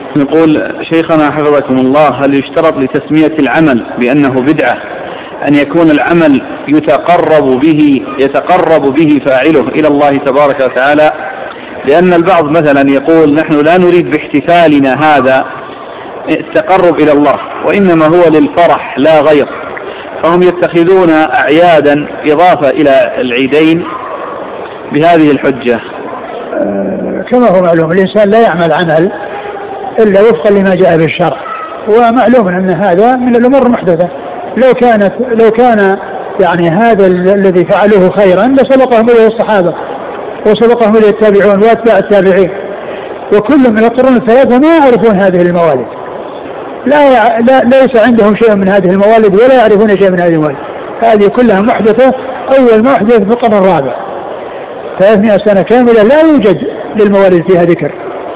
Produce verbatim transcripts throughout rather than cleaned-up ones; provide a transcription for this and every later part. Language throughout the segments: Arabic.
نقول شيخنا حفظكم الله، هل يشترط لتسمية العمل بأنه بدعة أن يكون العمل يتقرب به يتقرب به فاعله إلى الله تبارك وتعالى؟ لأن البعض مثلا يقول نحن لا نريد باحتفالنا هذا التقرب إلى الله، وإنما هو للفرح لا غير، فهم يتخذون أعيادا إضافة إلى العيدين بهذه الحجة. كما هو معلوم الإنسان لا يعمل عمل إلا وفقا لما جاء به الشرع، ومعلوم أن هذا من الأمور المحدثة. لو كانت لو كان يعني هذا الذي فعلوه خيرا لسبقهم إليه الصحابة وسبقهم إليه التابعون وأتباع التابعين، وكل من القرون الثلاثة ما يعرفون هذه الموالد، لا, يع... لا ليس عندهم شيء من هذه الموالد ولا يعرفون شيء من هذه الموالد. هذه كلها محدثة، أول محدث في القرن الرابع، ثلاثمائة سنة كاملة لا يوجد للموالد فيها ذكر.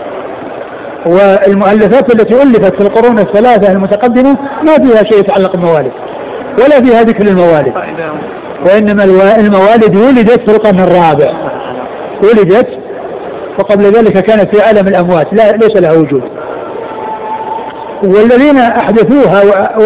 والمؤلفات التي ألفت في القرون الثلاثة المتقدمة ما فيها شيء يتعلق بالموالد ولا فيها ذكر للموالد، وإنما الموالد ولدت في القرن الرابع، ولدت وقبل ذلك كانت في عالم الأموات لا ليس لها وجود. والذين أحدثوها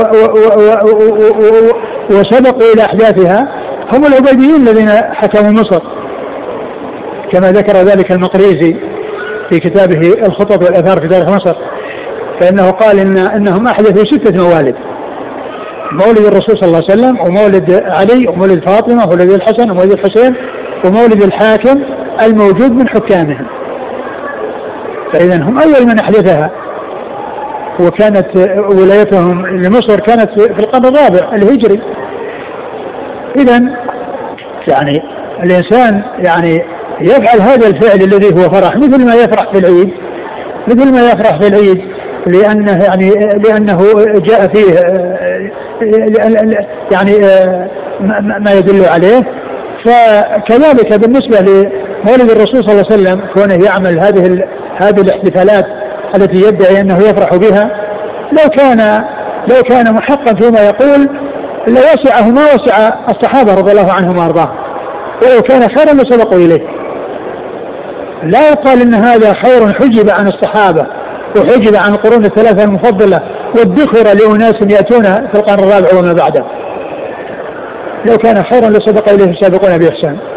وسبقوا إلى أحداثها هم العبيديين الذين حكموا مصر، كما ذكر ذلك المقريزي في كتابه الخطط والآثار في تاريخ مصر، فإنه قال إن أنهم أحدثوا ستة موالد: مولد الرسول صلى الله عليه وسلم، ومولد علي، ومولد فاطمة، ومولد الحسن، ومولد الحسين، ومولد الحاكم الموجود من حكامهم. فإذا هم أول من أحدثها، وكانت ولايتهم لمصر كانت في القرن الرابع الهجري. إذا يعني الإنسان يعني يفعل هذا الفعل الذي هو فرح، مثل ما يفرح في العيد، مثل ما يفرح في العيد لأنه يعني لأنه جاء فيه يعني ما يدل عليه. فكذلك بالنسبة لمولد الرسول صلى الله عليه وسلم، كونه يعمل هذه هذه الاحتفالات التي يدعي أنه يفرح بها، لو كان لو كان محقا فيما يقول لوسعه ما وسع الصحابة رضي الله عنهم وارضاهم، ولو كان خيرا لسبقوا إليه. لا يقال إن هذا خير حجب عن الصحابة وحجب عن القرون الثلاثة المفضلة والذكر لأناس يأتون في القرن الرابع وما بعده. لو كان خيرا لسبق إليه السابقون بإحسان.